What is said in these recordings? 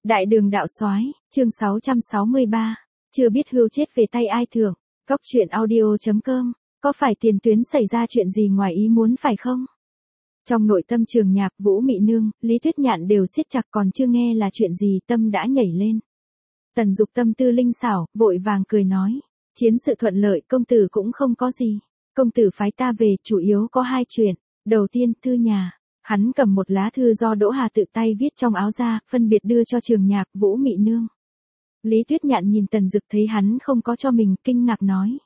Đại đường đạo soái, chương 663. Chưa biết hươu chết về tay ai thưởng. Cóc truyện audio.com. Có phải tiền tuyến xảy ra chuyện gì ngoài ý muốn phải không? Trong nội tâm Trường Nhạc, Vũ Mị Nương, Lý Tuyết Nhạn đều siết chặt, còn chưa nghe là chuyện gì tâm đã nhảy lên. Tần Dục tâm tư linh xảo, vội vàng cười nói. Chiến sự thuận lợi, công tử cũng không có gì. Công tử phái ta về, chủ yếu có hai chuyện. Đầu tiên, thư nhà. Hắn cầm một lá thư do Đỗ Hà tự tay viết trong áo ra, phân biệt đưa cho Trường Nhạc, Vũ Mị Nương. Lý Tuyết Nhạn nhìn Tần Dục thấy hắn không có cho mình, kinh ngạc nói.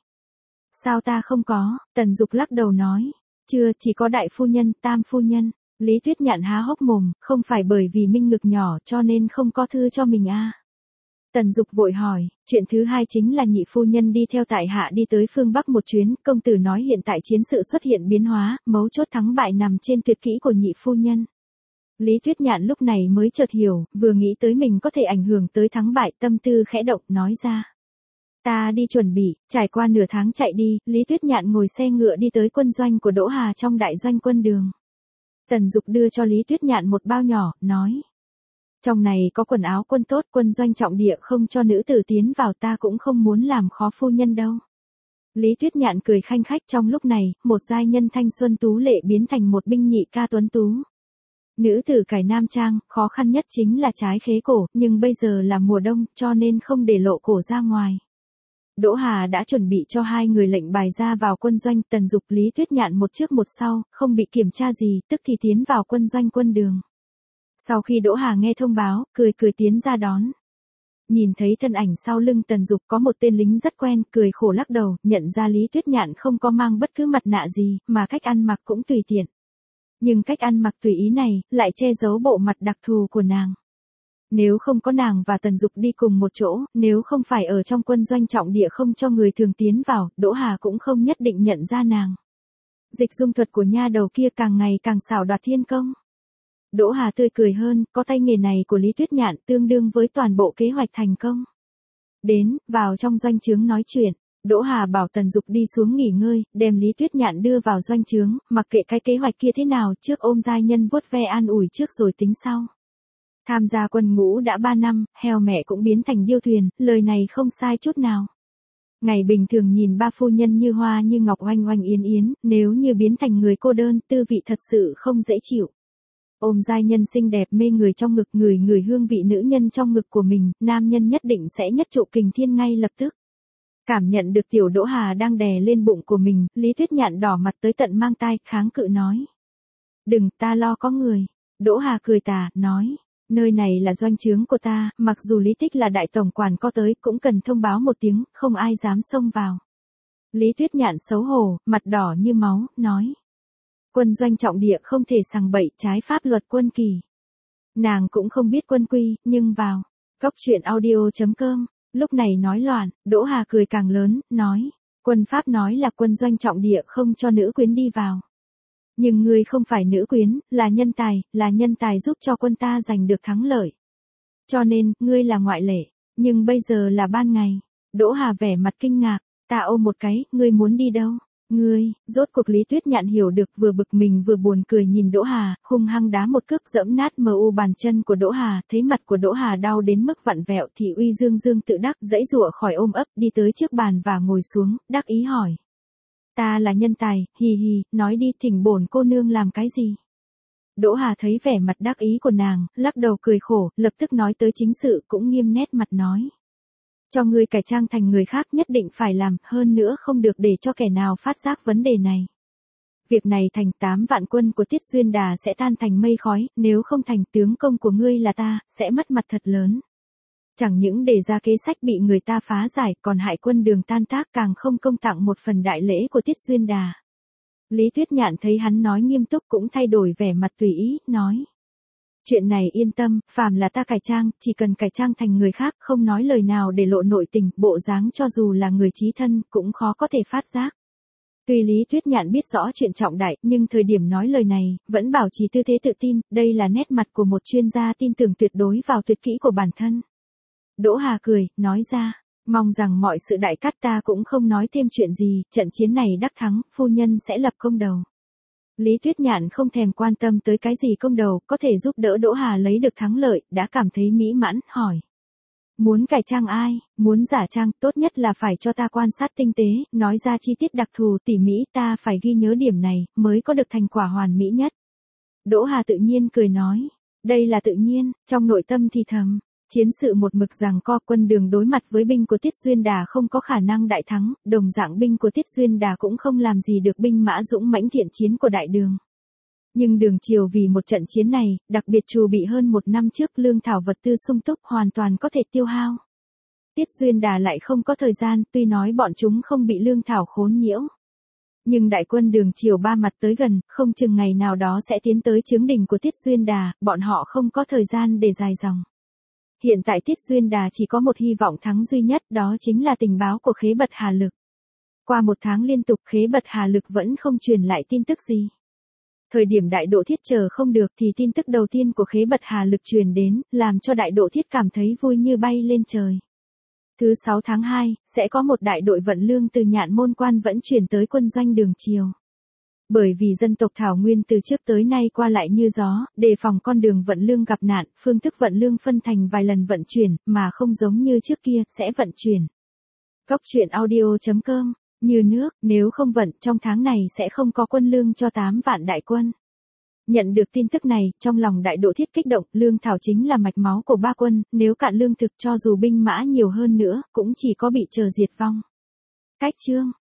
Sao ta không có? Tần Dục lắc đầu nói. Chưa, chỉ có đại phu nhân, tam phu nhân. Lý Tuyết Nhạn há hốc mồm, không phải bởi vì Minh ngực nhỏ cho nên không có thư cho mình à? Tần Dục vội hỏi, chuyện thứ hai chính là nhị phu nhân đi theo tại hạ đi tới phương Bắc một chuyến, công tử nói hiện tại chiến sự xuất hiện biến hóa, mấu chốt thắng bại nằm trên tuyệt kỹ của nhị phu nhân. Lý Tuyết Nhạn lúc này mới chợt hiểu, vừa nghĩ tới mình có thể ảnh hưởng tới thắng bại, tâm tư khẽ động, nói ra. Ta đi chuẩn bị, trải qua nửa tháng chạy đi, Lý Tuyết Nhạn ngồi xe ngựa đi tới quân doanh của Đỗ Hà trong đại doanh quân đường. Tần Dục đưa cho Lý Tuyết Nhạn một bao nhỏ, nói. Trong này có quần áo quân tốt, quân doanh trọng địa không cho nữ tử tiến vào, ta cũng không muốn làm khó phu nhân đâu. Lý Tuyết Nhạn cười khanh khách, trong lúc này, một giai nhân thanh xuân tú lệ biến thành một binh nhị ca tuấn tú. Nữ tử cải nam trang, khó khăn nhất chính là trái khế cổ, nhưng bây giờ là mùa đông, cho nên không để lộ cổ ra ngoài. Đỗ Hà đã chuẩn bị cho hai người lệnh bài ra vào quân doanh, Tần Dục, Lý Tuyết Nhạn một trước một sau, không bị kiểm tra gì, tức thì tiến vào quân doanh quân đường. Sau khi Đỗ Hà nghe thông báo, cười tiến ra đón. Nhìn thấy thân ảnh sau lưng Tần Dục có một tên lính rất quen, cười khổ lắc đầu, nhận ra Lý Tuyết Nhạn không có mang bất cứ mặt nạ gì, mà cách ăn mặc cũng tùy tiện. Nhưng cách ăn mặc tùy ý này, lại che giấu bộ mặt đặc thù của nàng. Nếu không có nàng và Tần Dục đi cùng một chỗ, nếu không phải ở trong quân doanh trọng địa không cho người thường tiến vào, Đỗ Hà cũng không nhất định nhận ra nàng. Dịch dung thuật của nha đầu kia càng ngày càng xảo đoạt thiên công. Đỗ Hà tươi cười hơn, có tay nghề này của Lý Tuyết Nhạn tương đương với toàn bộ kế hoạch thành công. Đến, vào trong doanh trướng nói chuyện, Đỗ Hà bảo Tần Dục đi xuống nghỉ ngơi, đem Lý Tuyết Nhạn đưa vào doanh trướng, mặc kệ cái kế hoạch kia thế nào, trước ôm giai nhân vuốt ve an ủi trước rồi tính sau. Tham gia quân ngũ đã 3 năm, heo mẹ cũng biến thành điêu thuyền, lời này không sai chút nào. Ngày bình thường nhìn ba phu nhân như hoa như ngọc oanh oanh yến yến, nếu như biến thành người cô đơn, tư vị thật sự không dễ chịu. Ôm giai nhân xinh đẹp mê người trong ngực, người hương vị nữ nhân trong ngực của mình, nam nhân nhất định sẽ nhất trụ kình thiên ngay lập tức. Cảm nhận được tiểu Đỗ Hà đang đè lên bụng của mình, Lý Tuyết Nhạn đỏ mặt tới tận mang tai, kháng cự nói. Đừng, ta lo có người. Đỗ Hà cười tà, nói. Nơi này là doanh trướng của ta, mặc dù Lý Tích là đại tổng quản có tới, cũng cần thông báo một tiếng, không ai dám xông vào. Lý Tuyết Nhạn xấu hổ, mặt đỏ như máu, nói. Quân doanh trọng địa không thể sằng bậy, trái pháp luật quân kỳ. Nàng cũng không biết quân quy, nhưng vào. Cóc truyện audio.com. Lúc này nói loạn, Đỗ Hà cười càng lớn, nói. Quân pháp nói là quân doanh trọng địa không cho nữ quyến đi vào. Nhưng ngươi không phải nữ quyến, là nhân tài giúp cho quân ta giành được thắng lợi. Cho nên, ngươi là ngoại lệ, nhưng bây giờ là ban ngày. Đỗ Hà vẻ mặt kinh ngạc, ta ôm một cái, ngươi muốn đi đâu? Ngươi, rốt cuộc Lý Tuyết Nhạn hiểu được, vừa bực mình vừa buồn cười nhìn Đỗ Hà, hung hăng đá một cước dẫm nát mờ u bàn chân của Đỗ Hà, thấy mặt của Đỗ Hà đau đến mức vặn vẹo thì uy dương tự đắc, giãy giụa khỏi ôm ấp, đi tới trước bàn và ngồi xuống, đắc ý hỏi. Ta là nhân tài, hì hì, nói đi, thỉnh bổn cô nương làm cái gì? Đỗ Hà thấy vẻ mặt đắc ý của nàng, lắc đầu cười khổ, lập tức nói tới chính sự, cũng nghiêm nét mặt nói. Cho ngươi cải trang thành người khác nhất định phải làm, hơn nữa không được để cho kẻ nào phát giác vấn đề này. Việc này thành 8 vạn quân của Tiết Duyên Đà sẽ tan thành mây khói, nếu không thành tướng công của ngươi là ta, sẽ mất mặt thật lớn. Chẳng những để ra kế sách bị người ta phá giải, còn hại quân đường tan tác, càng không công tặng một phần đại lễ của Tiết Duyên Đà. Lý Tuyết Nhạn thấy hắn nói nghiêm túc cũng thay đổi vẻ mặt tùy ý, nói. Chuyện này yên tâm, phàm là ta cải trang, chỉ cần cải trang thành người khác, không nói lời nào để lộ nội tình, bộ dáng cho dù là người chí thân, cũng khó có thể phát giác. Tuy Lý Tuyết Nhạn biết rõ chuyện trọng đại, nhưng thời điểm nói lời này, vẫn bảo trì tư thế tự tin, đây là nét mặt của một chuyên gia tin tưởng tuyệt đối vào tuyệt kỹ của bản thân. Đỗ Hà cười, nói ra, mong rằng mọi sự đại cát, ta cũng không nói thêm chuyện gì, trận chiến này đắc thắng, phu nhân sẽ lập công đầu. Lý Tuyết Nhạn không thèm quan tâm tới cái gì công đầu, có thể giúp đỡ Đỗ Hà lấy được thắng lợi, đã cảm thấy mỹ mãn, hỏi. Muốn cải trang ai, muốn giả trang, tốt nhất là phải cho ta quan sát tinh tế, nói ra chi tiết đặc thù tỉ mỉ, ta phải ghi nhớ điểm này, mới có được thành quả hoàn mỹ nhất. Đỗ Hà tự nhiên cười nói, đây là tự nhiên, trong nội tâm thì thầm. Chiến sự một mực giằng co, quân Đường đối mặt với binh của Tiết Xuyên Đà không có khả năng đại thắng, đồng dạng binh của Tiết Xuyên Đà cũng không làm gì được binh mã dũng mãnh thiện chiến của Đại Đường. Nhưng Đường triều vì một trận chiến này, đặc biệt trù bị hơn một năm trước, lương thảo vật tư sung túc hoàn toàn có thể tiêu hao. Tiết Xuyên Đà lại không có thời gian, tuy nói bọn chúng không bị lương thảo khốn nhiễu. Nhưng đại quân Đường triều ba mặt tới gần, không chừng ngày nào đó sẽ tiến tới chướng đỉnh của Tiết Xuyên Đà, bọn họ không có thời gian để dài dòng. Hiện tại Tiết Xuyên Đà chỉ có một hy vọng thắng duy nhất, đó chính là tình báo của Khế Bật Hà Lực. Qua một tháng liên tục, Khế Bật Hà Lực vẫn không truyền lại tin tức gì. Thời điểm Đại Độ Thiết chờ không được thì tin tức đầu tiên của Khế Bật Hà Lực truyền đến, làm cho Đại Độ Thiết cảm thấy vui như bay lên trời. Thứ 6 tháng 2, sẽ có một đại đội vận lương từ Nhạn Môn Quan vẫn chuyển tới quân doanh Đường triều. Bởi vì dân tộc Thảo Nguyên từ trước tới nay qua lại như gió, đề phòng con đường vận lương gặp nạn, phương thức vận lương phân thành vài lần vận chuyển, mà không giống như trước kia, sẽ vận chuyển. Góc truyện audio.com, như nước, nếu không vận, trong tháng này sẽ không có quân lương cho 8 vạn đại quân. Nhận được tin tức này, trong lòng Đại Độ Thiết kích động, lương thảo chính là mạch máu của ba quân, nếu cạn lương thực cho dù binh mã nhiều hơn nữa, cũng chỉ có bị chờ diệt vong. Cách chương